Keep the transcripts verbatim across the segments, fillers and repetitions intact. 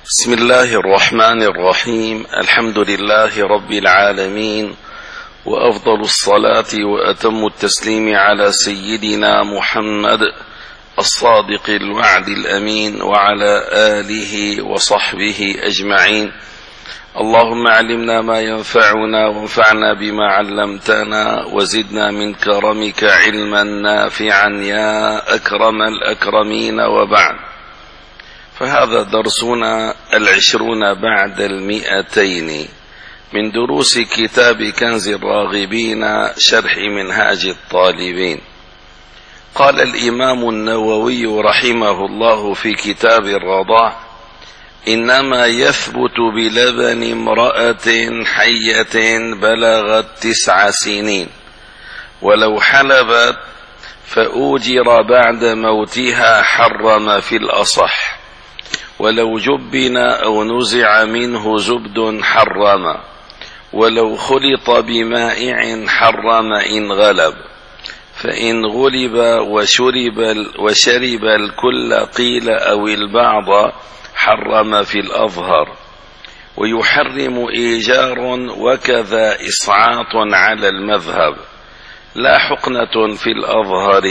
بسم الله الرحمن الرحيم. الحمد لله رب العالمين، وأفضل الصلاة وأتم التسليم على سيدنا محمد الصادق الوعد الأمين وعلى آله وصحبه أجمعين. اللهم علمنا ما ينفعنا وانفعنا بما علمتنا وزدنا من كرمك علما نافعا يا أكرم الأكرمين، وبعد، فهذا درسنا العشرون بعد المئتين من دروس كتاب كنز الراغبين شرح منهاج الطالبين. قال الإمام النووي رحمه الله في كتاب الرضاع: إنما يثبت بلبن امرأة حية بلغت تسع سنين، ولو حلبت فأوجر بعد موتها حرم في الأصح، ولو جبن أو نزع منه زبد حرم، ولو خلط بمائع حرم إن غلب، فإن غلب وشرب, وشرب الكل قيل أو البعض حرم في الأظهر، ويحرم إيجار وكذا إصعاط على المذهب، لا حقنة في الأظهر،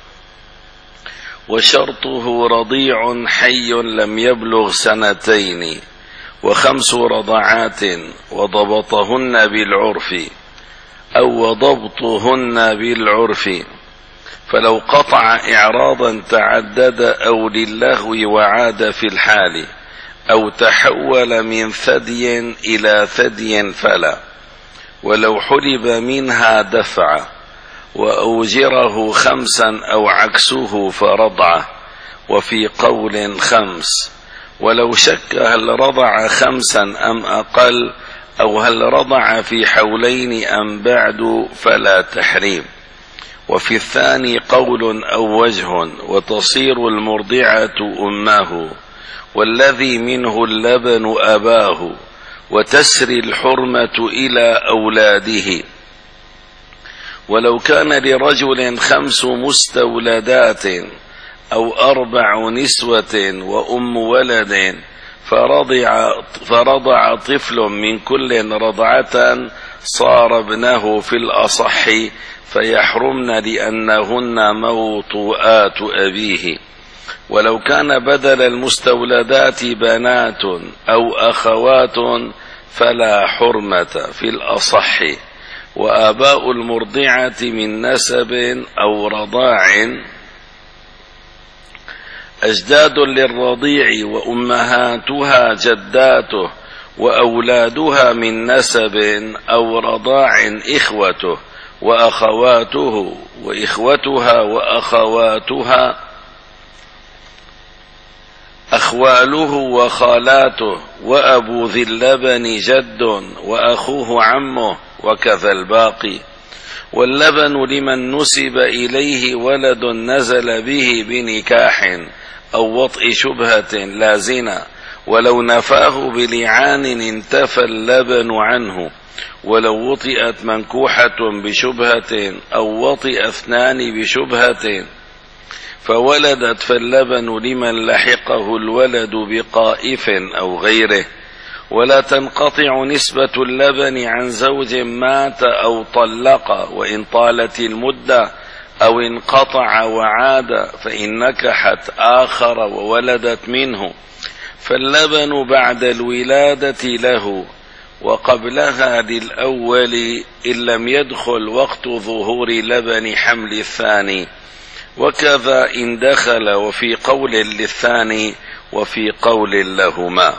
وشرطه رضيع حي لم يبلغ سنتين، وخمس رضعات وضبطهن بالعرف أو وضبطهن بالعرف، فلو قطع إعراضا تعدد أو للغو وعاد في الحال، أو تحول من ثدي إلى ثدي فلا، ولو حلب منها دفع وأوجره خمسا أو عكسه فرضعه، وفي قول خمس، ولو شك هل رضع خمسا أم أقل، أو هل رضع في حولين أم بعد فلا تحريم. وفي الثاني قول أو وجه، وتصير المرضعة أمه، والذي منه اللبن أباه، وتسري الحرمة إلى أولاده. ولو كان لرجل خمس مستولدات أو أربع نسوة وأم ولد، فرضع, فرضع طفل من كل رضعة، صار ابنه في الأصح، فيحرمن لأنهن موطوءات أبيه. ولو كان بدل المستولدات بنات أو أخوات فلا حرمة في الأصح، وآباء المرضعة من نسب أو رضاع أجداد للرضيع، وأمهاتها جداته، وأولادها من نسب أو رضاع إخوته وأخواته، وإخوتها وأخواتها أخواله وخالاته، وأبو ذي اللبن جد وأخوه عمه، وكذا الباقي. واللبن لمن نسب إليه ولد نزل به بنكاح أو وطئ شبهة لا زنا، ولو نفاه بلعان انتفى اللبن عنه، ولو وطئت منكوحة بشبهة أو وطئ اثنان بشبهة فولدت، فاللبن لمن لحقه الولد بقائف أو غيره. ولا تنقطع نسبة اللبن عن زوج مات أو طلق، وإن طالت المدة أو انقطع وعاد، فإن نكحت آخر وولدت منه، فاللبن بعد الولادة له، وقبلها للأول إن لم يدخل وقت ظهور لبن حمل الثاني، وكذا إن دخل، وفي قول للثاني وفي قول لهما.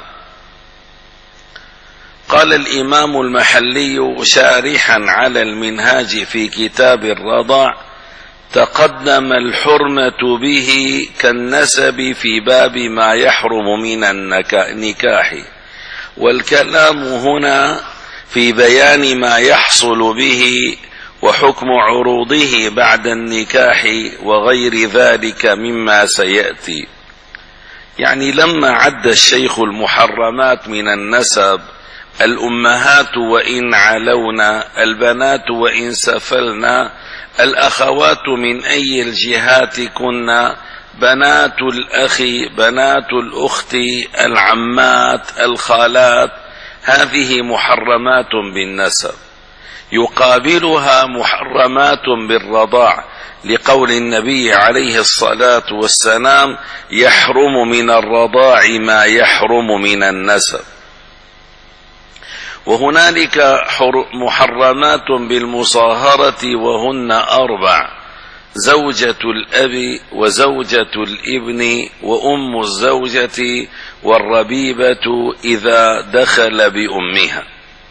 قال الإمام المحلي شارحا على المنهاج في كتاب الرضاع: تقدم الحرمة به كالنسب في باب ما يحرم من النكاح، والكلام هنا في بيان ما يحصل به وحكم عروضه بعد النكاح وغير ذلك مما سيأتي. يعني لما عد الشيخ المحرمات من النسب: الأمهات وإن علونا، البنات وإن سفلنا، الأخوات من أي الجهات كنا، بنات الأخ، بنات الأخت، العمات، الخالات، هذه محرمات بالنسب. يقابلها محرمات بالرضاع، لقول النبي عليه الصلاة والسلام: يحرم من الرضاع ما يحرم من النسب. وهنالك محرمات بالمصاهرة، وهن أربع: زوجة الأب، وزوجة الابن، وأم الزوجة، والربيبة إذا دخل بأمها.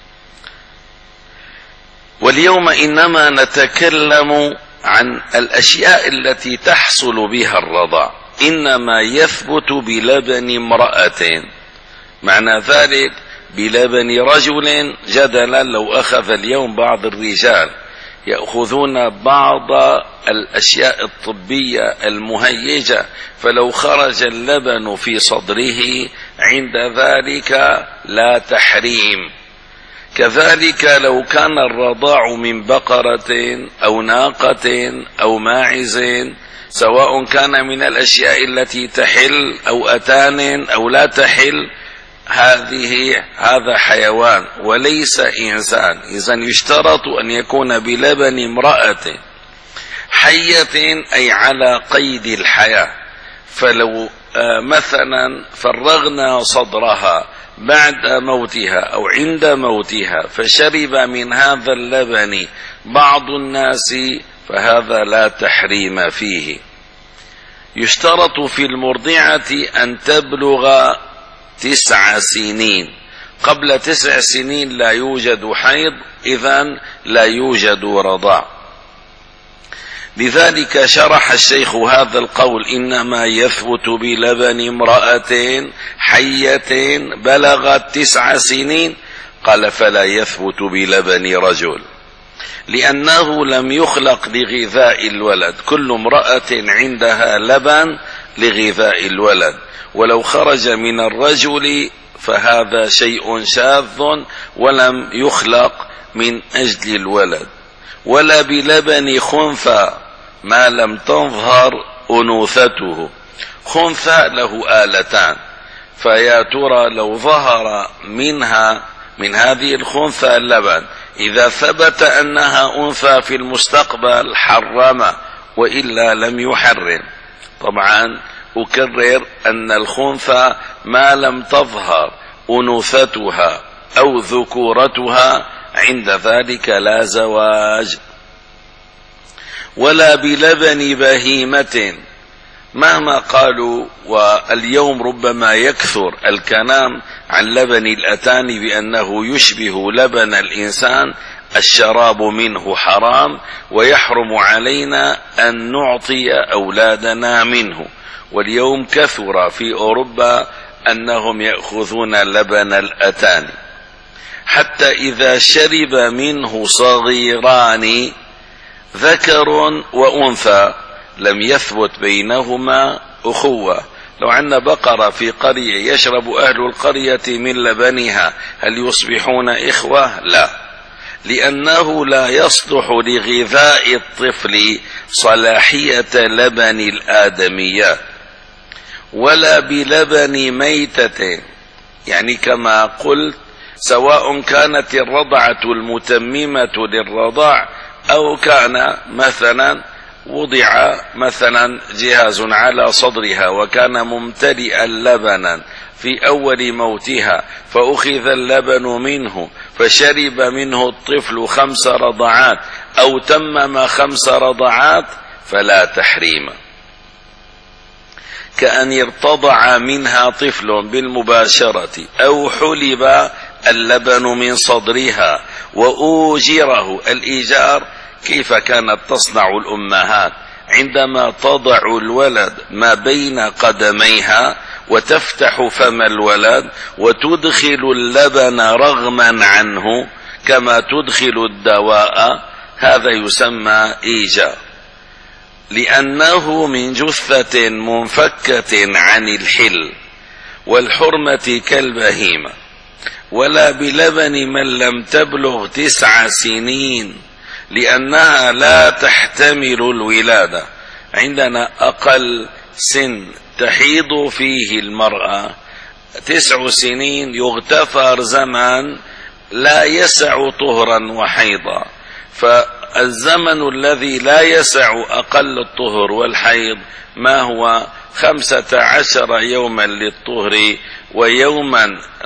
واليوم إنما نتكلم عن الأشياء التي تحصل بها الرضاع. إنما يثبت بلبن امرأة، معنى ذلك بلبن رجل. جدلا لو أخذ اليوم بعض الرجال يأخذون بعض الأشياء الطبية المهيجة، فلو خرج اللبن في صدره عند ذلك لا تحريم. كذلك لو كان الرضاع من بقرة أو ناقة أو ماعز، سواء كان من الأشياء التي تحل أو أتان أو لا تحل، هذه هذا حيوان وليس إنسان. إذن يشترط أن يكون بلبن امرأة حية، أي على قيد الحياة. فلو مثلا فرغنا صدرها بعد موتها أو عند موتها فشرب من هذا اللبن بعض الناس، فهذا لا تحريم فيه. يشترط في المرضعة أن تبلغ تسع سنين. قبل تسع سنين لا يوجد حيض، إذن لا يوجد رضاع. لذلك شرح الشيخ هذا القول: إنما يثبت بلبن امرأة حية بلغت تسع سنين. قال: فلا يثبت بلبن رجل، لأنه لم يخلق لغذاء الولد. كل امرأة عندها لبن لغذاء الولد، ولو خرج من الرجل فهذا شيء شاذ ولم يخلق من أجل الولد. ولا بلبن خنثى ما لم تظهر أنوثته. خنثى له آلتان، فيا ترى لو ظهر منها من هذه الخنثى اللبن، إذا ثبت أنها أنثى في المستقبل حرم، وإلا لم يحرم. طبعا أكرر أن الخنثى ما لم تظهر أنوثتها أو ذكورتها، عند ذلك لا زواج. ولا بلبن بهيمة، مهما قالوا. واليوم ربما يكثر الكلام عن لبن الأتان بأنه يشبه لبن الإنسان، الشراب منه حرام، ويحرم علينا أن نعطي أولادنا منه. واليوم كثر في أوروبا أنهم يأخذون لبن الأتان، حتى إذا شرب منه صغيران ذكر وأنثى لم يثبت بينهما أخوة. لو عندنا بقرة في قرية يشرب أهل القرية من لبنها، هل يصبحون إخوة؟ لا، لأنه لا يصلح لغذاء الطفل صلاحية لبن الآدميات. ولا بلبن ميتة، يعني كما قلت سواء كانت الرضعة المتممة للرضاع أو كان مثلا وضع مثلا جهاز على صدرها وكان ممتلئا لبنا في أول موتها، فأخذ اللبن منه فشرب منه الطفل خمس رضعات أو تمم خمس رضعات، فلا تحريم. كأن يرتضع منها طفل بالمباشرة، أو حلب اللبن من صدرها وأوجره. الإيجار كيف كانت تصنع الأمهات عندما تضع الولد ما بين قدميها وتفتح فم الولد وتدخل اللبن رغما عنه كما تدخل الدواء، هذا يسمى إيجار، لأنه من جثة منفكة عن الحل والحرمة كالبهيمة. ولا بلبن من لم تبلغ تسع سنين، لأنها لا تحتمل الولادة. عندنا أقل سن تحيض فيه المرأة، تسع سنين يغتفر زمن لا يسع طهرا وحيضا، فالزمن الذي لا يسع أقل الطهر والحيض ما هو؟ خمسة عشر يوما للطهر ويوما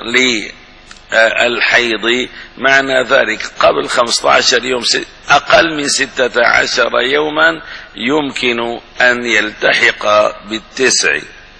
للحيض. معنى ذلك قبل خمسة عشر يوم، أقل من ستة عشر يوما يمكن أن يلتحق بالتسع.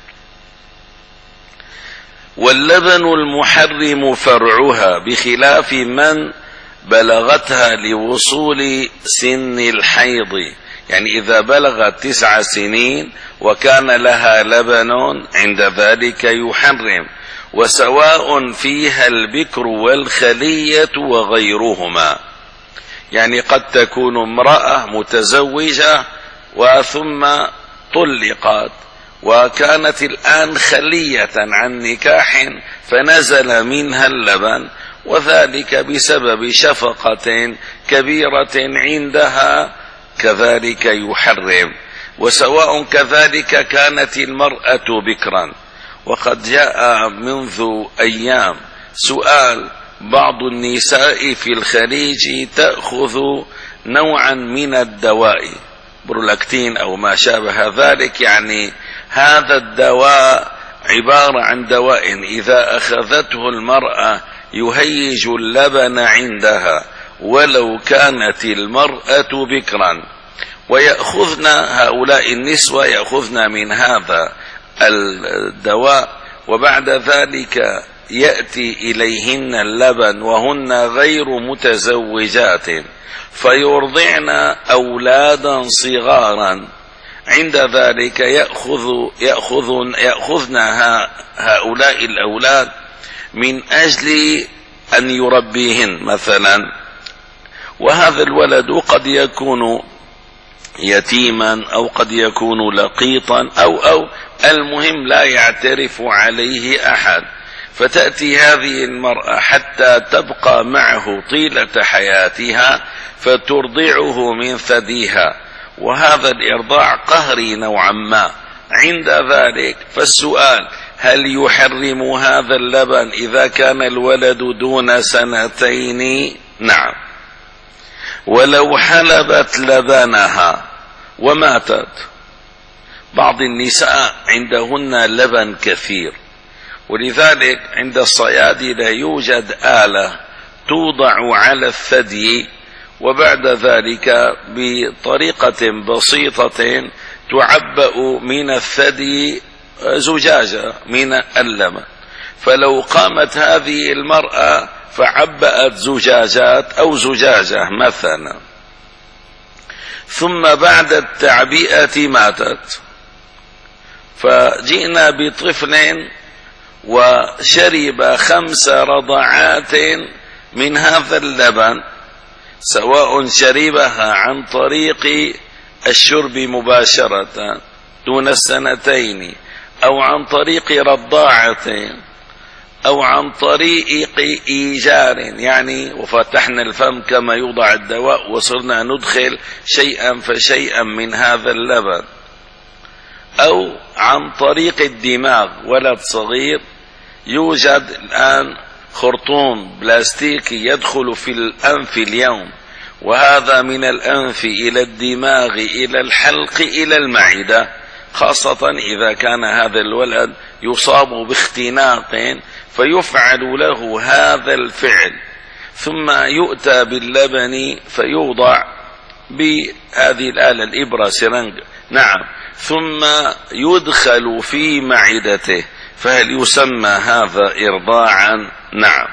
واللبن المحرم فرعها، بخلاف من بلغتها لوصول سن الحيض، يعني إذا بلغت تسع سنين وكان لها لبن عند ذلك يحرم، وسواء فيها البكر والخلية وغيرهما. يعني قد تكون امرأة متزوجة وثم طلقت وكانت الآن خلية عن نكاح فنزل منها اللبن، وذلك بسبب شفقة كبيرة عندها، كذلك يحرم. وسواء كذلك كانت المرأة بكرا. وقد جاء منذ أيام سؤال بعض النساء في الخليج تأخذ نوعا من الدواء، برولاكتين أو ما شابه ذلك، يعني هذا الدواء عبارة عن دواء إذا أخذته المرأة يهيج اللبن عندها ولو كانت المرأة بكرا. ويأخذن هؤلاء النسوة يأخذن من هذا الدواء، وبعد ذلك يأتي إليهن اللبن وهن غير متزوجات، فيرضعن أولادا صغارا. عند ذلك يأخذ يأخذن يأخذن هؤلاء الأولاد من أجل أن يربيهن مثلا، وهذا الولد قد يكون يتيما أو قد يكون لقيطا أو أو المهم لا يعترف عليه أحد، فتأتي هذه المرأة حتى تبقى معه طيلة حياتها فترضعه من ثديها، وهذا الإرضاع قهري نوعا ما. عند ذلك فالسؤال: هل يحرم هذا اللبن إذا كان الولد دون سنتين؟ نعم. ولو حلبت لبنها وماتت، بعض النساء عندهن لبن كثير، ولذلك عند الصيادلة يوجد آلة توضع على الثدي، وبعد ذلك بطريقة بسيطة تعبأ من الثدي زجاجة من اللبن، فلو قامت هذه المرأة فعبأت زجاجات أو زجاجة مثلا، ثم بعد التعبئة ماتت، فجئنا بطفل وشرب خمس رضعات من هذا اللبن، سواء شربها عن طريق الشرب مباشرة دون السنتين، أو عن طريق رضاعة، أو عن طريق إيجار، يعني وفتحنا الفم كما يوضع الدواء وصرنا ندخل شيئا فشيئا من هذا اللبن، أو عن طريق الدماغ، ولد صغير يوجد الآن خرطوم بلاستيكي يدخل في الأنف اليوم، وهذا من الأنف إلى الدماغ إلى الحلق إلى المعدة، خاصة إذا كان هذا الولد يصاب باختناق فيفعل له هذا الفعل، ثم يؤتى باللبن فيوضع بهذه الآلة الإبرة سرنج، نعم، ثم يدخل في معدته، فهل يسمى هذا إرضاعا؟ نعم.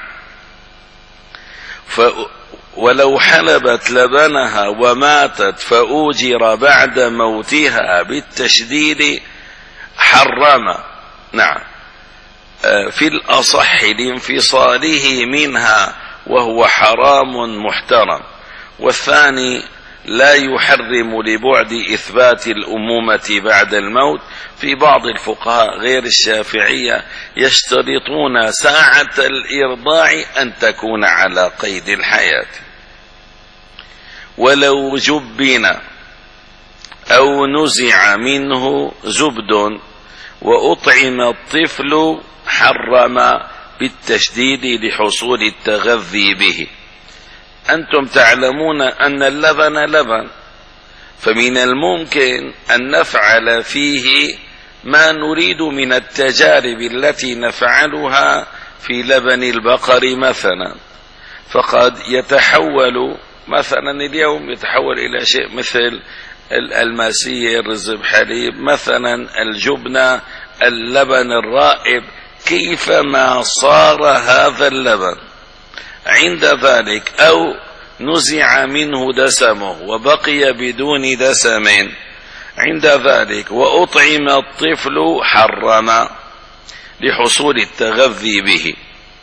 ف ولو حلبت لبنها وماتت فأوجر بعد موتها بالتشديد حرم، نعم، في الأصح لانفصاله منها وهو حرام محترم. والثاني لا يحرم لبعد إثبات الأمومة بعد الموت. في بعض الفقهاء غير الشافعية يشترطون ساعة الإرضاع أن تكون على قيد الحياة. ولو جبن أو نزع منه زبد وأطعم الطفل حرم بالتشديد لحصول التغذي به. أنتم تعلمون أن اللبن لبن، فمن الممكن أن نفعل فيه ما نريد من التجارب التي نفعلها في لبن البقر مثلا، فقد يتحول مثلا اليوم يتحول إلى شيء مثل الماسير، رزب حليب مثلا، الجبنة، اللبن الرائب، كيفما صار هذا اللبن عند ذلك أو نزع منه دسمه وبقي بدون دسم عند ذلك وأطعم الطفل حرم لحصول التغذي به.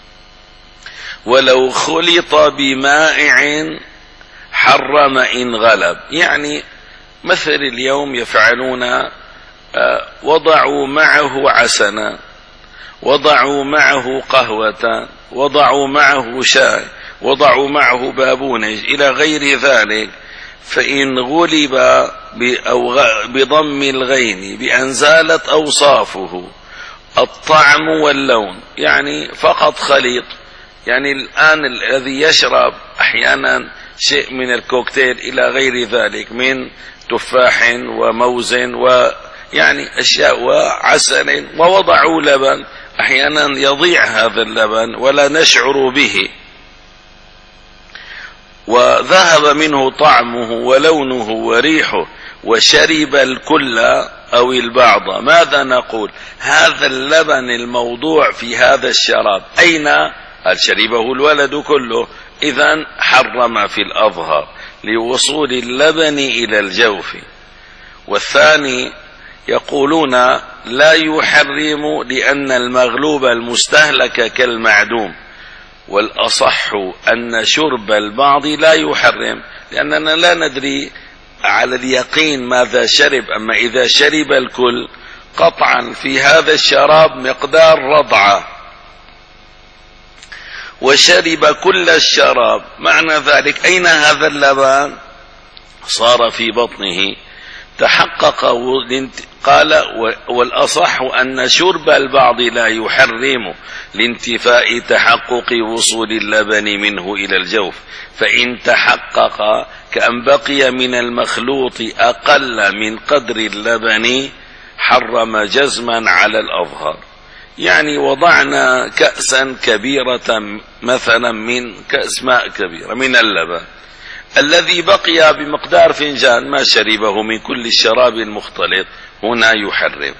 ولو خلط بمائع حرم إن غلب، يعني مثل اليوم يفعلون وضعوا معه عسنا، وضعوا معه قهوة، وضعوا معه شاي، وضعوا معه بابونج إلى غير ذلك، فإن غلب بضم الغين بأن زالت أوصافه الطعم واللون، يعني فقط خليط. يعني الآن الذي يشرب أحيانا شيء من الكوكتيل إلى غير ذلك من تفاح وموز ويعني أشياء وعسل ووضعوا لبن، أحيانا يضيع هذا اللبن ولا نشعر به وذهب منه طعمه ولونه وريحه وشرب الكل أو البعض، ماذا نقول؟ هذا اللبن الموضوع في هذا الشراب أين؟ هل شربه الولد كله؟ إذن حرم في الأظهر لوصول اللبن إلى الجوف. والثاني يقولون لا يحرم لأن المغلوب المستهلك كالمعدوم، والأصح أن شرب البعض لا يحرم لأننا لا ندري على اليقين ماذا شرب. أما إذا شرب الكل قطعا في هذا الشراب مقدار رضعة وشرب كل الشراب، معنى ذلك أين هذا اللبن؟ صار في بطنه. تحقق قال والأصح أن شرب البعض لا يحرم لانتفاء تحقق وصول اللبن منه إلى الجوف، فإن تحقق كأن بقي من المخلوط أقل من قدر اللبن حرم جزما على الأظهر. يعني وضعنا كأسا كبيرة مثلا من كأس ماء كبيرة من اللبن، الذي بقي بمقدار فنجان ما شربه من كل الشراب المختلط، هنا يحرم.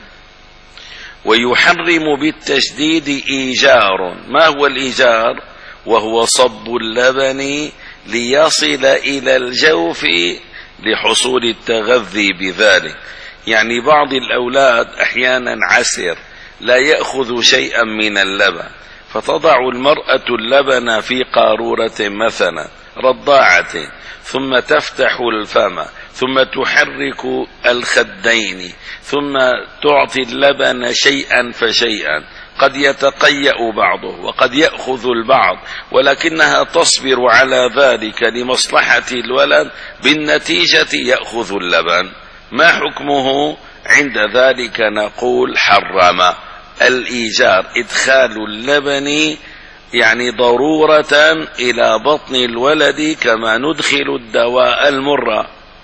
ويحرم بالتشديد إيجار. ما هو الإيجار؟ وهو صب اللبن ليصل إلى الجوف لحصول التغذي بذلك. يعني بعض الأولاد أحيانا عسر لا يأخذ شيئا من اللبن، فتضع المرأة اللبن في قارورة مثلا رضاعة، ثم تفتح الفم، ثم تحرك الخدين، ثم تعطي اللبن شيئا فشيئا، قد يتقيأ بعضه وقد يأخذ البعض، ولكنها تصبر على ذلك لمصلحة الولد، بالنتيجة يأخذ اللبن. ما حكمه؟ عند ذلك نقول حرم الإيجار، إدخال اللبن يعني ضرورة إلى بطن الولد كما ندخل الدواء المر.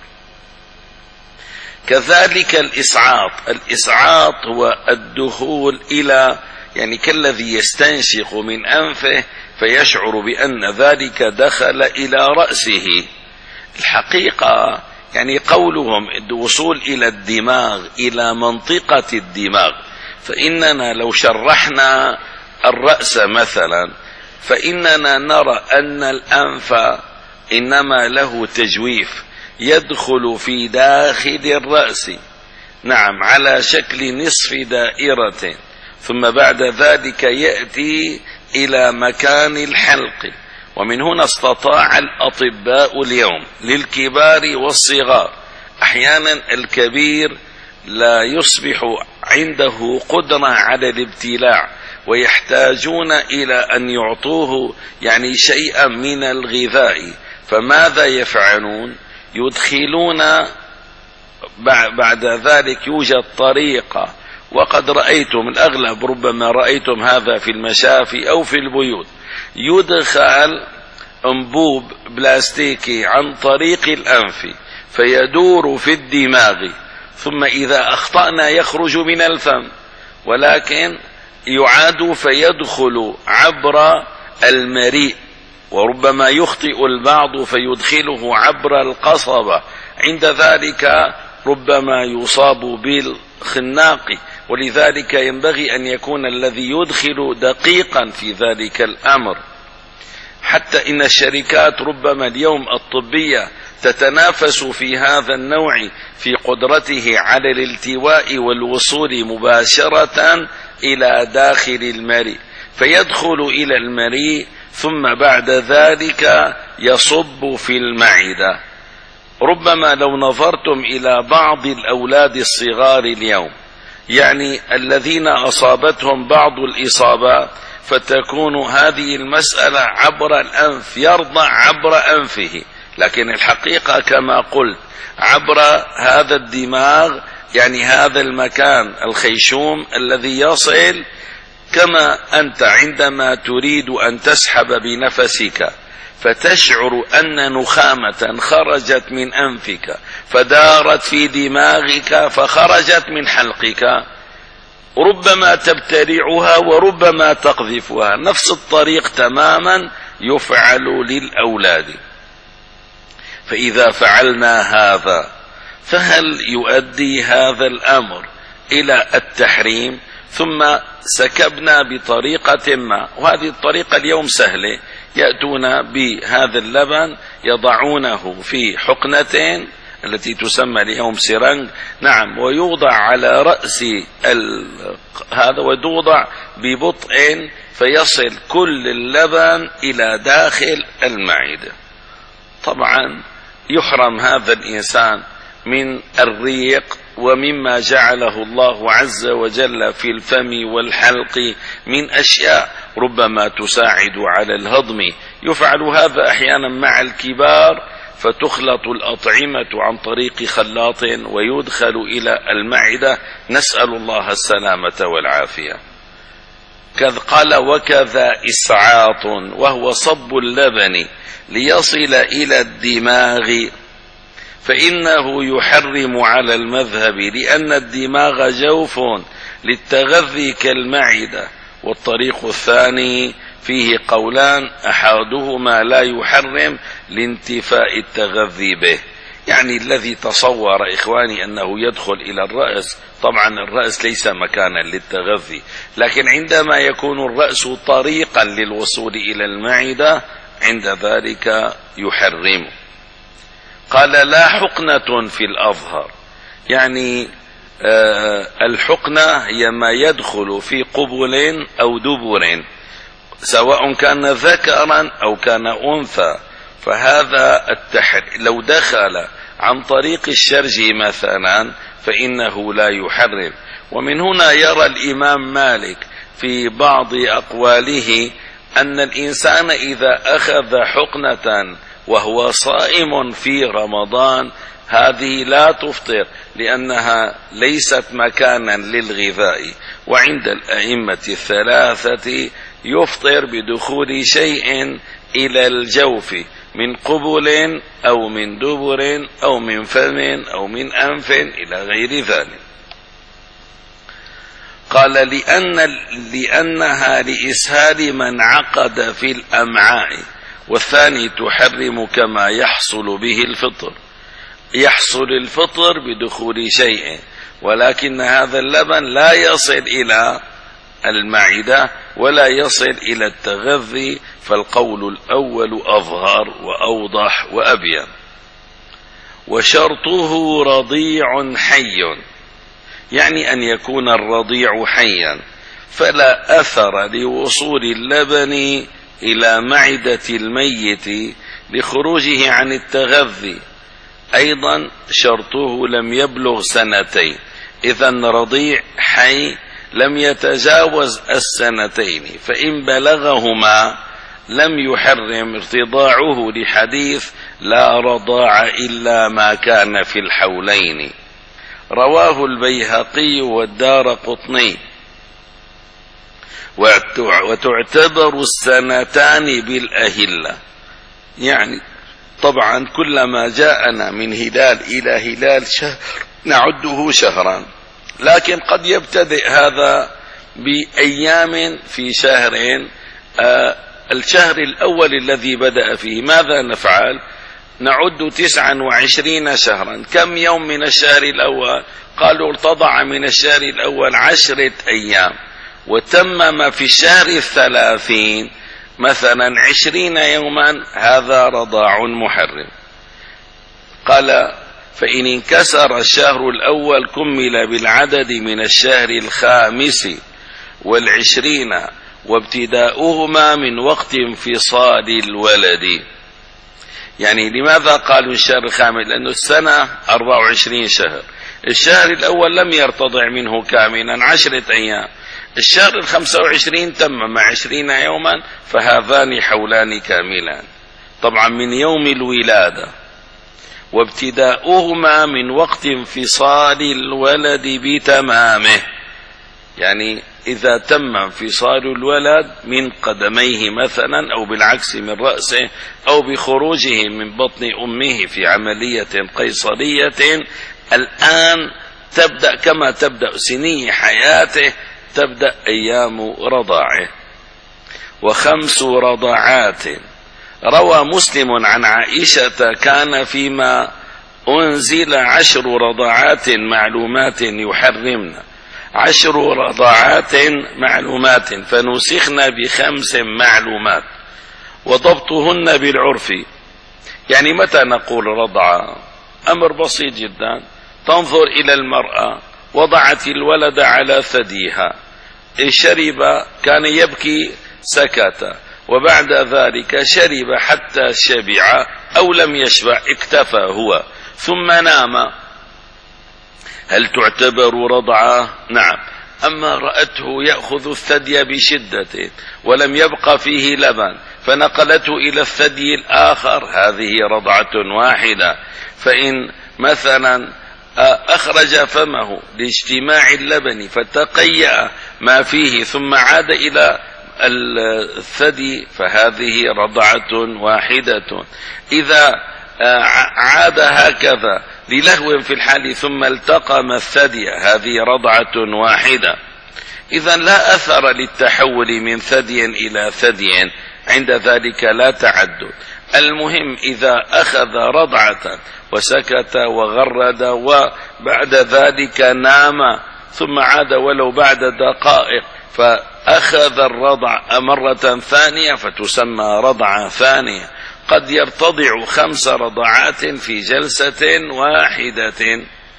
كذلك الإسعاط. الإسعاط هو الدخول إلى يعني كالذي يستنشق من أنفه فيشعر بأن ذلك دخل إلى رأسه. الحقيقة يعني قولهم الوصول إلى الدماغ، إلى منطقة الدماغ، فإننا لو شرحنا الرأس مثلا فإننا نرى أن الأنف إنما له تجويف يدخل في داخل الرأس، نعم، على شكل نصف دائرة، ثم بعد ذلك يأتي إلى مكان الحلق. ومن هنا استطاع الأطباء اليوم للكبار والصغار، أحيانا الكبير لا يصبح عنده قدرة على الابتلاع ويحتاجون إلى أن يعطوه يعني شيئا من الغذاء، فماذا يفعلون؟ يدخلون بعد ذلك يوجد طريقة، وقد رأيتم الأغلب ربما رأيتم هذا في المشافي أو في البيوت، يدخل أنبوب بلاستيكي عن طريق الأنف فيدور في الدماغ، ثم إذا أخطأنا يخرج من الفم، ولكن يعاد فيدخل عبر المريء، وربما يخطئ البعض فيدخله عبر القصبة، عند ذلك ربما يصاب بالخناق. ولذلك ينبغي أن يكون الذي يدخل دقيقا في ذلك الأمر. حتى إن الشركات ربما اليوم الطبية تتنافس في هذا النوع في قدرته على الالتواء والوصول مباشرة إلى داخل المريء، فيدخل إلى المريء ثم بعد ذلك يصب في المعدة. ربما لو نظرتم إلى بعض الأولاد الصغار اليوم، يعني الذين أصابتهم بعض الإصابات، فتكون هذه المسألة عبر الأنف، يرضع عبر أنفه، لكن الحقيقة كما قلت عبر هذا الدماغ، يعني هذا المكان الخيشوم الذي يصل، كما أنت عندما تريد أن تسحب بنفسك فتشعر أن نخامة خرجت من أنفك فدارت في دماغك فخرجت من حلقك، ربما تبتلعها وربما تقذفها. نفس الطريق تماما يفعل للأولاد. فإذا فعلنا هذا فهل يؤدي هذا الأمر إلى التحريم؟ ثم سكبنا بطريقة ما، وهذه الطريقة اليوم سهلة، يأتون بهذا اللبن يضعونه في حقنتين التي تسمى اليوم سرنج، نعم، ويوضع على رأس ال... هذا ويوضع ببطء فيصل كل اللبن إلى داخل المعدة. طبعا يحرم هذا الإنسان من الريق ومما جعله الله عز وجل في الفم والحلق من أشياء ربما تساعد على الهضم. يفعل هذا أحيانا مع الكبار، فتخلط الأطعمة عن طريق خلاط ويدخل إلى المعدة، نسأل الله السلامة والعافية. كذ قال وكذا إسعاط، وهو صب اللبن ليصل إلى الدماغ، فإنه يحرم على المذهب، لأن الدماغ جوف للتغذي كالمعدة. والطريق الثاني فيه قولان، أحدهما لا يحرم لانتفاء التغذي به، يعني الذي تصور إخواني أنه يدخل إلى الرأس، طبعا الرأس ليس مكانا للتغذي، لكن عندما يكون الرأس طريقا للوصول إلى المعدة عند ذلك يحرم. قال لا حقنة في الأظهر، يعني آه الحقنة هي ما يدخل في قبل أو دبر، سواء كان ذكرا أو كان أنثى، فهذا التحر لو دخل عن طريق الشرج مثلا فإنه لا يحرم. ومن هنا يرى الإمام مالك في بعض أقواله أن الإنسان إذا أخذ حقنة وهو صائم في رمضان هذه لا تفطر، لأنها ليست مكانا للغذاء. وعند الأئمة الثلاثة يفطر بدخول شيء إلى الجوف من قبل أو من دبر أو من فم أو من أنف إلى غير ذلك. قال لأن لأنها لإسهال من عقد في الأمعاء، والثاني تحرم كما يحصل به الفطر. يحصل الفطر بدخول شيء، ولكن هذا اللبن لا يصل إلى المعدة ولا يصل إلى التغذي، فالقول الأول أظهر وأوضح وأبين. وشرطه رضيع حي، يعني أن يكون الرضيع حيا، فلا أثر لوصول اللبن إلى معدة الميت لخروجه عن التغذي. أيضا شرطه لم يبلغ سنتين، إذن رضيع حي لم يتجاوز السنتين، فإن بلغهما لم يحرم ارتضاعه، لحديث لا رضاع إلا ما كان في الحولين. رواه البيهقي والدارقطني. وتعتبر السنتان بالأهلة، يعني طبعا كلما جاءنا من هلال إلى هلال شهر نعده شهرا، لكن قد يبتدئ هذا بأيام في شهرين. آه الشهر الأول الذي بدأ فيه ماذا نفعل؟ نعد تسعا وعشرين شهرا. كم يوم من الشهر الأول؟ قالوا ارتضع من الشهر الأول عشرة أيام، وتمم في الشهر الثلاثين مثلا عشرين يوما، هذا رضاع محرم. قال فإن انكسر الشهر الأول كمل بالعدد من الشهر الخامس والعشرين، وابتداؤهما من وقت انفصال الولد. يعني لماذا قالوا الشهر الخامس؟ لأن السنة أربع وعشرين شهر، الشهر الأول لم يرتضع منه كاملا عشرة أيام، الشهر الخمسة وعشرين تمم عشرين يوما، فهذان حولان كاملان طبعا من يوم الولادة. وابتداؤهما من وقت انفصال الولد بتمامه، يعني إذا تم انفصال الولد من قدميه مثلا، أو بالعكس من رأسه، أو بخروجه من بطن أمه في عملية قيصرية، الآن تبدأ كما تبدأ سني حياته، تبدأ أيام رضاعه. وخمس رضعات. روى مسلم عن عائشة كان فيما أنزل عشر رضعات معلومات يحرمن، عشر رضعات معلومات فنسخن بخمس معلومات، وضبطهن بالعرف. يعني متى نقول رضعة؟ أمر بسيط جدا، تنظر إلى المرأة وضعت الولد على ثديها، شرب كان يبكي سكت، وبعد ذلك شرب حتى شبع أو لم يشبع اكتفى هو ثم نام، هل تعتبر رضعة؟ نعم. أما رأته يأخذ الثدي بشدة ولم يبق فيه لبن فنقلته إلى الثدي الآخر، هذه رضعة واحدة. فإن مثلا أخرج فمه لاجتماع اللبن فتقيأ ما فيه ثم عاد إلى الثدي، فهذه رضعة واحدة. إذا عاد هكذا للهو في الحال ثم التقم الثدي، هذه رضعة واحدة. إذا لا أثر للتحول من ثدي إلى ثدي، عند ذلك لا تعدد. المهم إذا أخذ رضعة وسكت وغرد وبعد ذلك نام ثم عاد ولو بعد دقائق فأخذ الرضع مرة ثانية فتسمى رضعة ثانية. قد يرتضع خمس رضعات في جلسة واحدة.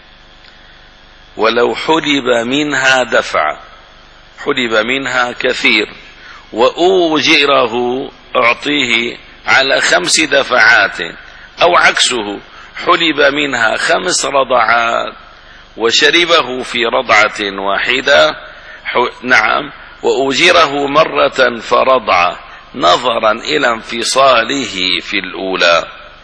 ولو حلب منها دفع، حلب منها كثير وأوجره أعطيه على خمس دفعات، أو عكسه حلب منها خمس رضعات وشربه في رضعة واحدة، نعم، وأوجره مرة فرضعه نظرا إلى انفصاله في الأولى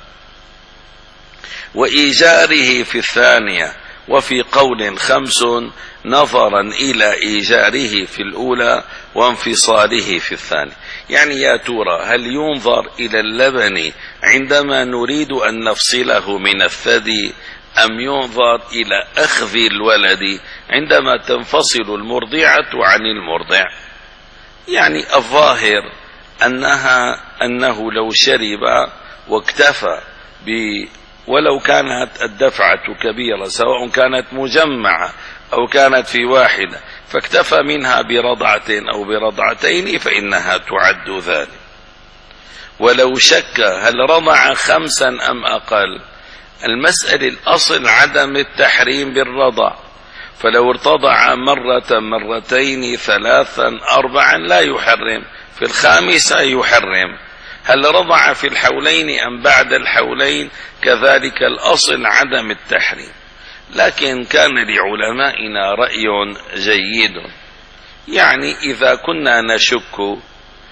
وإيجاره في الثانية. وفي قول خمس نظرا إلى إيجاره في الأولى وانفصاله في الثانية. يعني يا ترى هل ينظر إلى اللبن عندما نريد أن نفصله من الثدي، أم ينظر إلى أخذ الولد عندما تنفصل المرضعة عن المرضع؟ يعني الظاهر أنها أنه لو شرب واكتفى ب ولو كانت الدفعة كبيرة، سواء كانت مجمعة أو كانت في واحدة، فاكتفى منها برضعة أو برضعتين فإنها تعد ذلك. ولو شك هل رضع خمسا أم أقل، المسألة الأصل عدم التحريم بالرضع، فلو ارتضع مرة مرتين ثلاثا أربعا لا يحرم، في الخامسة يحرم. هل رضع في الحولين أم بعد الحولين، كذلك الأصل عدم التحريم. لكن كان لعلمائنا رأي جيد، يعني إذا كنا نشك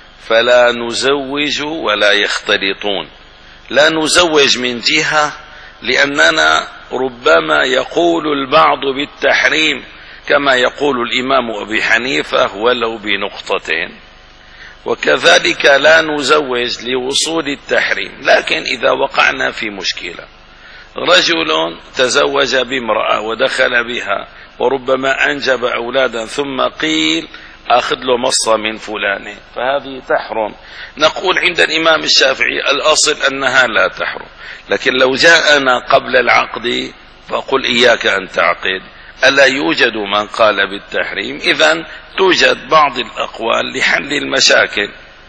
فلا نزوج ولا يختلطون، لا نزوج من جهة لأننا ربما يقول البعض بالتحريم كما يقول الإمام أبي حنيفة ولو بنقطتين، وكذلك لا نزوج لوصول التحريم. لكن إذا وقعنا في مشكلة، رجل تزوج بامرأة ودخل بها وربما أنجب أولادا ثم قيل أخذ له مصة من فلان، فهذه تحرم. نقول عند الإمام الشافعي الأصل أنها لا تحرم، لكن لو جاءنا قبل العقد فقل إياك أن تعقد، ألا يوجد من قال بالتحريم؟ إذن توجد بعض الأقوال لحل المشاكل.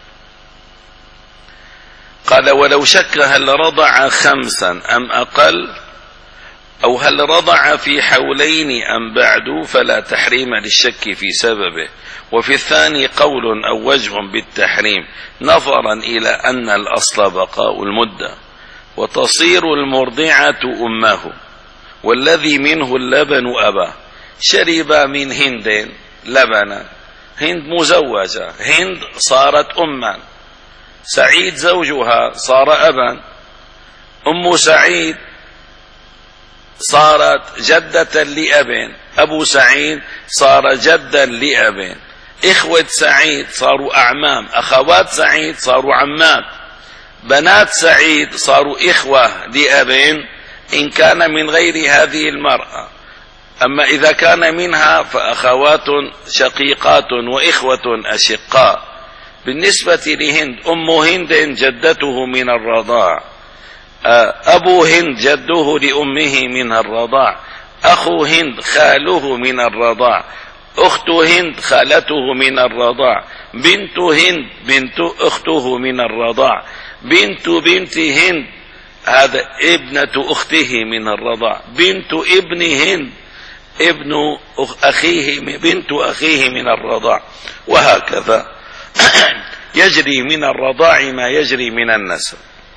قال ولو شك هل رضع خمسا أم أقل، أو هل رضع في حولين أم بعد، فلا تحريم للشك في سببه. وفي الثاني قول أو وجه بالتحريم نظرا إلى أن الأصل بقاء المدة، وتصير المرضعة أمه والذي منه اللبن أبا. شرب من هند لبنا، هند مزوجة، هند صارت أما، سعيد زوجها صار أبا، أم سعيد صارت جدة لأب، أبو سعيد صار جدا لأب، إخوة سعيد صاروا أعمام، أخوات سعيد صاروا عمات، بنات سعيد صاروا إخوة لأب إن كان من غير هذه المرأة. أما إذا كان منها فأخوات شقيقات وإخوة أشقاء. بالنسبة لهند، أم هند جدته من الرضاع، أبو هند جده لأمه من الرضاع، أخو هند خاله من الرضاع، أخت هند خالته من الرضاع، بنت هند بنت أخته من الرضاع، بنت بنت هند هذا ابنة أخته من الرضاع، بنت ابن هند ابن أخيه بنت أخيه من الرضاع، وهكذا يجري من الرضاع ما يجري من النسب.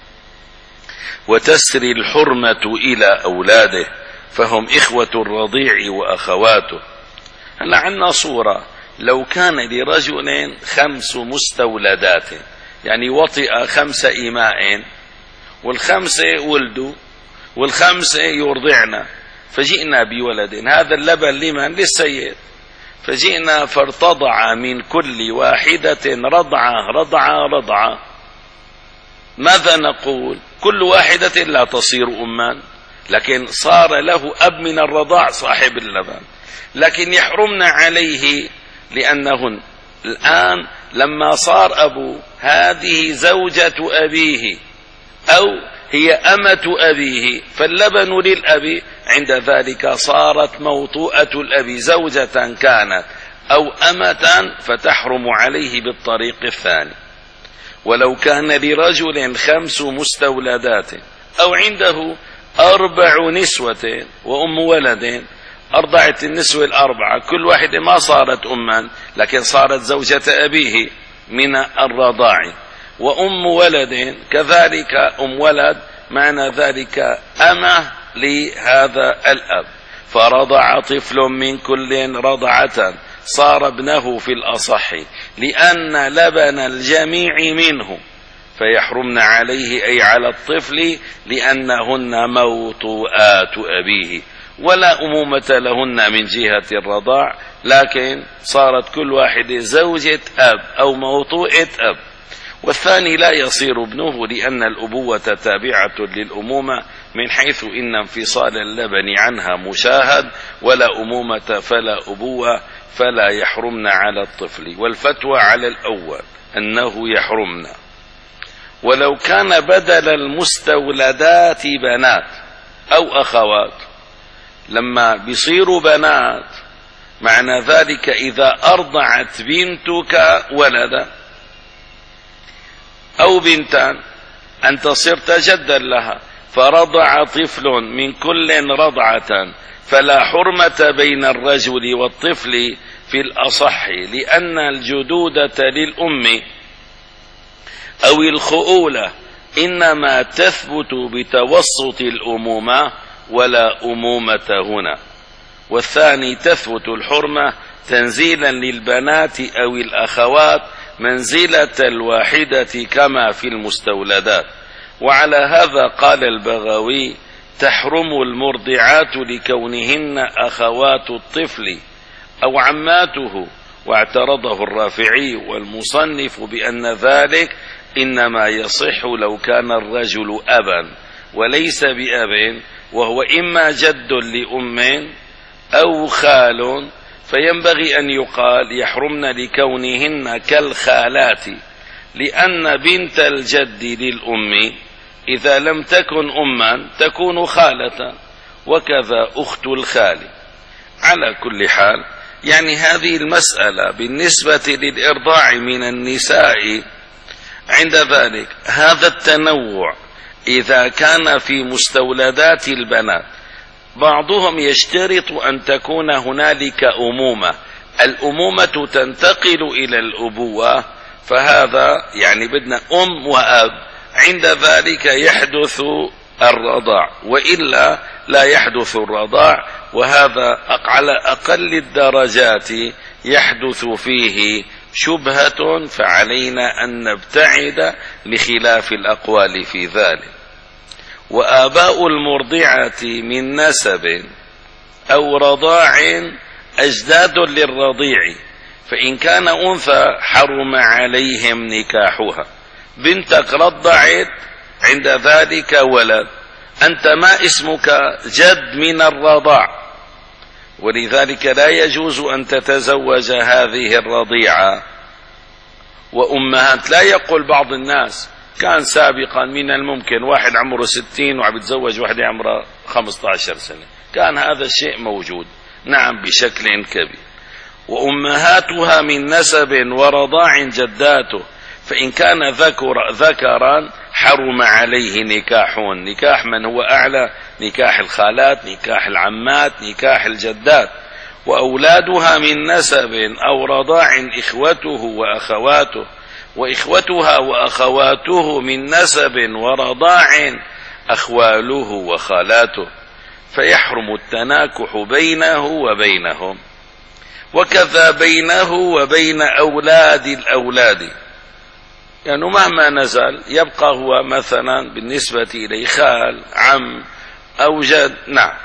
وتسري الحرمة إلى أولاده فهم إخوة الرضيع وأخواته. هلا عندنا صورة، لو كان لرجل خمس مستولدات، يعني وطئ خمس إماء والخمسة ولدوا والخمسة يرضعنا، فجئنا بولد، هذا اللبن لمن؟ للسيد، فجئنا فارتضع من كل واحدة رضعة رضعة رضعة، ماذا نقول؟ كل واحدة لا تصير أما، لكن صار له أب من الرضاع صاحب اللبن، لكن يحرمنا عليه لأنهن الآن لما صار أبو هذه زوجة أبيه أو هي أمة أبيه، فاللبن للأب، عند ذلك صارت موطوءة الأب زوجة كانت أو أمة فتحرم عليه بالطريق الثاني. ولو كان لرجل خمس مستولدات أو عنده أربع نسوة وأم ولد، أرضعت النسوة الأربعة، كل واحدة ما صارت أما لكن صارت زوجة أبيه من الرضاع، وأم ولد كذلك أم ولد، معنى ذلك أمه لهذا الأب، فرضع طفل من كل رضعة صار ابنه في الأصح، لأن لبن الجميع منه، فيحرمن عليه أي على الطفل لأنهن موطوءات أبيه، ولا أمومة لهن من جهة الرضاع، لكن صارت كل واحدة زوجة أب أو موطوءة أب. والثاني لا يصير ابنه لأن الأبوة تابعة للأمومة من حيث إن انفصال اللبن عنها مشاهد، ولا أمومة فلا أبوة، فلا يحرمن على الطفل. والفتوى على الأول أنه يحرمن. ولو كان بدل المستولدات بنات أو أخوات، لما بيصيروا بنات معنى ذلك إذا أرضعت بنتك ولدا أو بنتان أنت صرت جدا لها، فرضع طفل من كل رضعة، فلا حرمة بين الرجل والطفل في الأصح، لأن الجدودة للأم أو الخؤولة إنما تثبت بتوسط الأمومة ولا أمومة هنا. والثاني تثبت الحرمة تنزيلا للبنات أو الأخوات منزلة الواحدة كما في المستولدات. وعلى هذا قال البغوي تحرم المرضعات لكونهن أخوات الطفل أو عماته. واعترضه الرافعي والمصنف بأن ذلك إنما يصح لو كان الرجل أبا وليس بأب، وهو إما جد لأم أو خال، فينبغي أن يقال يحرمن لكونهن كالخالات، لأن بنت الجد للأم إذا لم تكن أما تكون خالة، وكذا أخت الخال. على كل حال، يعني هذه المسألة بالنسبة للإرضاع من النساء، عند ذلك هذا التنوع إذا كان في مستولدات البنات، بعضهم يشترط أن تكون هنالك أمومة، الأمومة تنتقل إلى الأبوة، فهذا يعني بدنا أم وأب، عند ذلك يحدث الرضاع، وإلا لا يحدث الرضاع، وهذا على أقل الدرجات يحدث فيه شبهة، فعلينا أن نبتعد لخلاف الأقوال في ذلك. وآباء المرضعة من نسب أو رضاع أجداد للرضيع، فإن كان أنثى حرم عليهم نكاحها. بنتك رضعت، عند ذلك ولد، أنت ما اسمك جد من الرضاع، ولذلك لا يجوز أن تتزوج هذه الرضيعة. وأمهات، لا يقول بعض الناس كان سابقا من الممكن واحد عمره ستين وعم يتزوج واحدة عمره خمسة عشر سنة، كان هذا الشيء موجود، نعم بشكل كبير. وأمهاتها من نسب ورضاع جداته، فإن كان ذكر ذكرا حرم عليه نكاح، نكاح من هو أعلى، نكاح الخالات، نكاح العمات، نكاح الجدات. وأولادها من نسب أو رضاع إخوته وأخواته، وإخوتها وأخواته من نسب ورضاع أخواله وخالاته، فيحرم التناكح بينه وبينهم، وكذا بينه وبين أولاد الأولاد، يعني مهما نزل يبقى هو مثلا بالنسبة إليه خال، عم أو جد. نعم،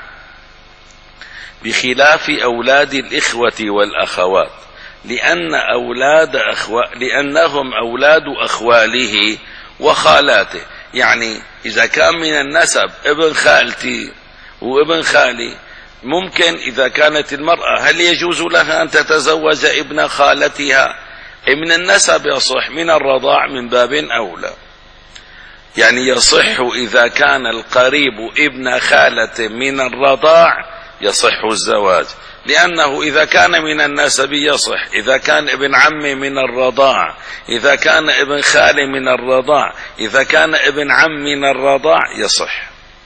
بخلاف أولاد الإخوة والأخوات، لأن أولاد أخو... لأنهم أولاد أخواله وخالاته. يعني إذا كان من النسب ابن خالتي وابن خالي، ممكن إذا كانت المرأة هل يجوز لها أن تتزوج ابن خالتها؟ من النسب يصح، من الرضاع من باب أولى. يعني يصح إذا كان القريب ابن خالة من الرضاع يصح الزواج، لأنه إذا كان من النسب يصح، إذا كان ابن عم من الرضاع، إذا كان ابن خال من الرضاع، إذا كان ابن عم من الرضاع يصح.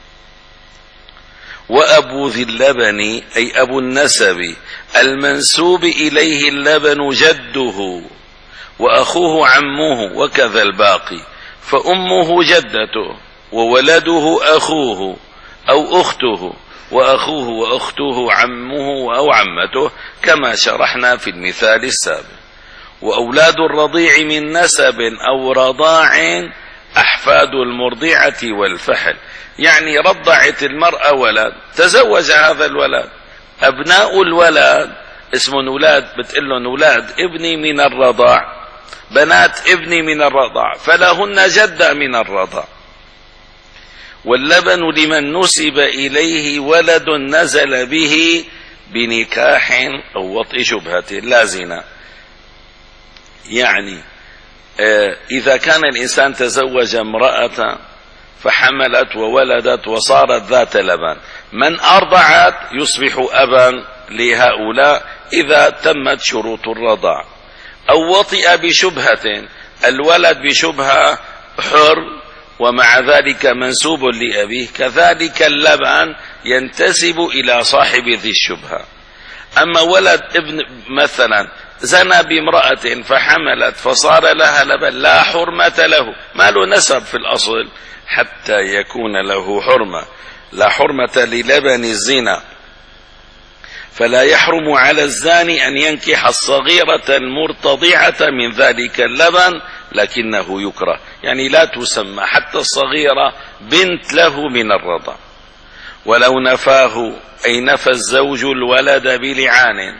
وأبو ذي اللبن أي أبو النسب المنسوب إليه اللبن جده وأخوه عمه، وكذا الباقي، فأمه جدته وولده أخوه أو أخته، وأخوه وأخته عمه أو عمته، كما شرحنا في المثال السابق. وأولاد الرضيع من نسب أو رضاع أحفاد المرضعة والفحل، يعني رضعت المرأة ولد، تزوج هذا الولد، أبناء الولد اسمهم أولاد، بتقلن أولاد ابني من الرضاع، بنات ابني من الرضاع، فلهن جدة من الرضاع. واللبن لمن نسب إليه ولد نزل به بنكاح أو وطئ شبهة لا زنا. يعني إذا كان الإنسان تزوج امرأة فحملت وولدت وصارت ذات لبن، من أرضعت يصبح أبا لهؤلاء إذا تمت شروط الرضاع. أو وطئ بشبهة، الولد بشبهة حر ومع ذلك منسوب لأبيه، كذلك اللبن ينتسب إلى صاحب ذي الشبهة. أما ولد ابن مثلا زنى بامرأة فحملت فصار لها لبن، لا حرمة له، ما له نسب في الأصل حتى يكون له حرمة، لا حرمة للبن الزنا. فلا يحرم على الزاني أن ينكح الصغيرة المرتضعة من ذلك اللبن، لكنه يكره، يعني لا تسمى حتى الصغيرة بنت له من الرضع. ولو نفاه أي نفى الزوج الولد بلعان،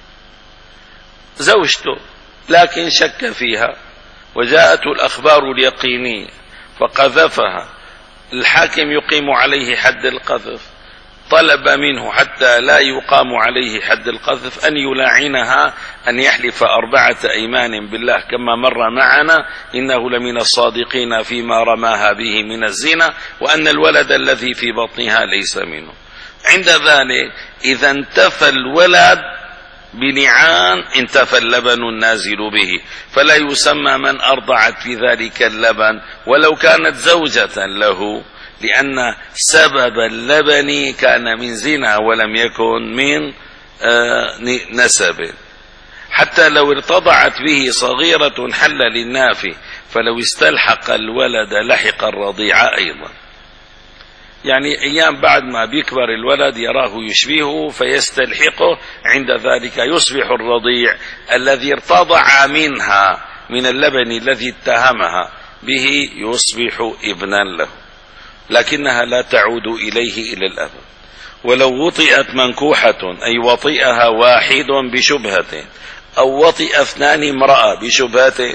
زوجته لكن شك فيها وجاءته الأخبار اليقينية فقذفها، الحاكم يقيم عليه حد القذف، طلب منه حتى لا يقام عليه حد القذف أن يلاعنها، أن يحلف أربعة أيمان بالله كما مر معنا إنه لمن الصادقين فيما رماها به من الزنا، وأن الولد الذي في بطنها ليس منه. عند ذلك إذا انتفى الولد بلعان انتفى اللبن النازل به، فلا يسمى من أرضعت بذلك اللبن ولو كانت زوجة له، لأن سبب اللبن كان من زنا ولم يكن من نسب. حتى لو ارتضعت به صغيرة حل للنافي، فلو استلحق الولد لحق الرضيع أيضا. يعني أيام بعد ما بيكبر الولد يراه يشبهه فيستلحقه، عند ذلك يصبح الرضيع الذي ارتضع منها من اللبن الذي اتهمها به يصبح ابنا له، لكنها لا تعود إليه إلى الأبد. ولو وطئت منكوحة أي وطئها واحد بشبهة أو وطئ اثنان امرأة بشبهة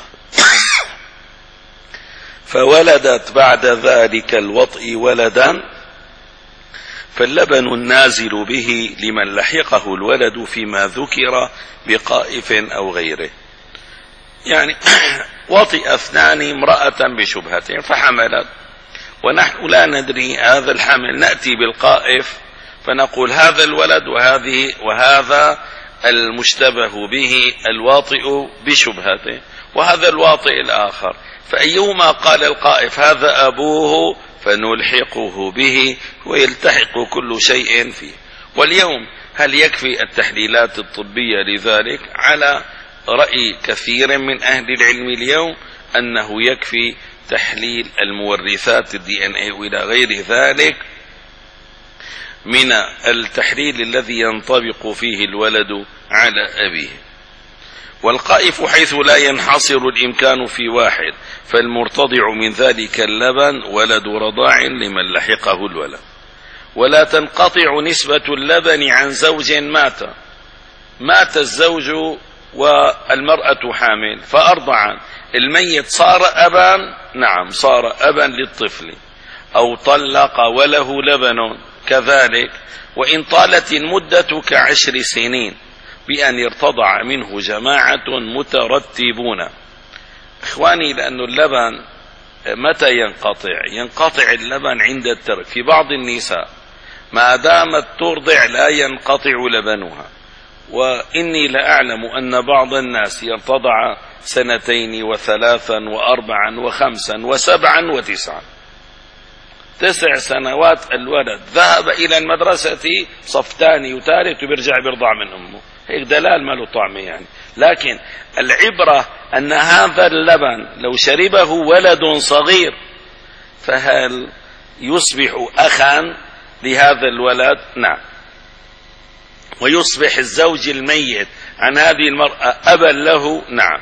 فولدت بعد ذلك الوطئ ولدا، فاللبن النازل به لمن لحقه الولد فيما ذكر بقائف أو غيره. يعني وطئ اثنان امرأة بشبهة فحملت، ونحن لا ندري هذا الحمل، نأتي بالقائف فنقول هذا الولد وهذه وهذا المشتبه به الواطئ بشبهته، وهذا الواطئ الآخر، فأيهما قال القائف هذا أبوه فنلحقه به ويلتحق كل شيء فيه. واليوم هل يكفي التحليلات الطبية لذلك؟ على رأي كثير من أهل العلم اليوم أنه يكفي تحليل المورثات الدي ان اي وإلى غير ذلك من التحليل الذي ينطبق فيه الولد على أبيه. والقائف حيث لا ينحصر الإمكان في واحد، فالمرتضع من ذلك اللبن ولد رضاع لمن لحقه الولد. ولا تنقطع نسبة اللبن عن زوج مات، مات الزوج والمرأة حامل فأرضعا، الميت صار أبا، نعم صار أبا للطفل، أو طلق وله لبن كذلك، وإن طالت المدة كعشر سنين بأن ارتضع منه جماعة مترتبون. إخواني، لأن اللبن متى ينقطع؟ ينقطع اللبن عند الترك. في بعض النساء ما دامت ترضع لا ينقطع لبنها، وإني لأعلم أن بعض الناس يرتضع سنتين وثلاثا وأربعا وخمسا وسبعا وتسعا، تسع سنوات الولد ذهب إلى المدرسة صف ثاني وثالث وبيرجع بيرضع من أمه، هيك دلال ما له طعم يعني. لكن العبرة أن هذا اللبن لو شربه ولد صغير فهل يصبح أخا لهذا الولد؟ نعم. ويصبح الزوج الميت عن هذه المرأة أبا له؟ نعم.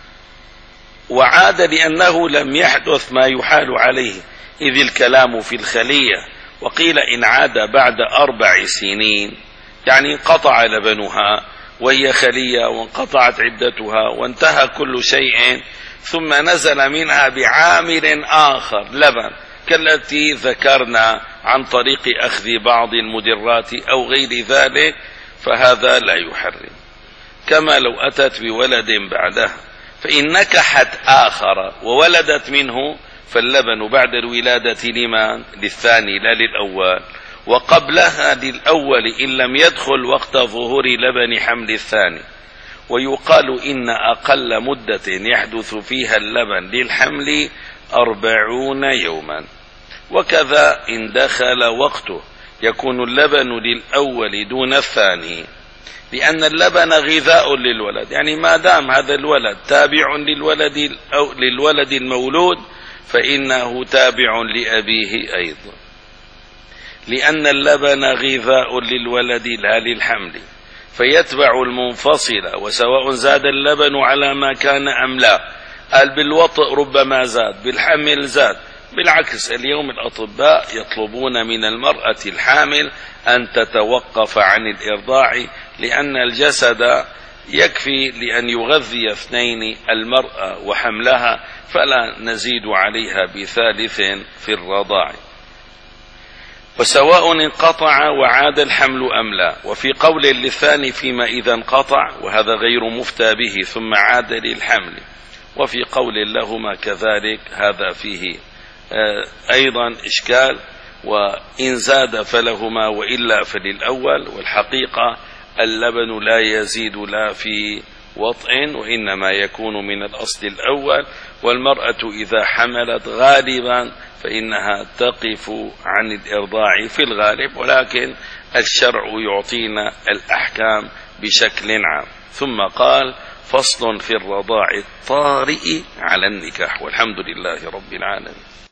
وعاد لأنه لم يحدث ما يحال عليه، إذ الكلام في الخلية. وقيل إن عاد بعد أربع سنين يعني انقطع لبنها وهي خلية وانقطعت عدتها وانتهى كل شيء، ثم نزل منها بعامل آخر لبن كالتي ذكرنا عن طريق أخذ بعض المدرات أو غير ذلك، فهذا لا يحرم. كما لو أتت بولد بعدها فإن نكحت آخر وولدت منه فاللبن بعد الولادة لمن؟ للثاني لا للأول، وقبلها للأول إن لم يدخل وقت ظهور لبن حمل الثاني. ويقال إن أقل مدة يحدث فيها اللبن للحمل أربعون يوما، وكذا إن دخل وقته يكون اللبن للأول دون الثاني، لأن اللبن غذاء للولد، يعني ما دام هذا الولد تابع للولد أو للولد المولود فإنه تابع لأبيه أيضا، لأن اللبن غذاء للولد لا للحمل، فيتبع المنفصل، وسواء زاد اللبن على ما كان أم لا. قال بالوطء ربما زاد، بالحمل زاد، بالعكس اليوم الأطباء يطلبون من المرأة الحامل أن تتوقف عن الإرضاع، لأن الجسد يكفي لأن يغذي اثنين المرأة وحملها، فلا نزيد عليها بثالث في الرضاع. وسواء انقطع وعاد الحمل أم لا. وفي قول للثاني فيما إذا انقطع، وهذا غير مفتى به، ثم عاد للحمل. وفي قول لهما كذلك، هذا فيه أيضا إشكال، وإن زاد فلهما وإلا فللأول. والحقيقة اللبن لا يزيد لا في وطء، وإنما يكون من الأصل الأول. والمرأة إذا حملت غالبا فإنها تقف عن الإرضاع في الغالب، ولكن الشرع يعطينا الأحكام بشكل عام. ثم قال: فصل في الرضاع الطارئ على النكاح. والحمد لله رب العالمين.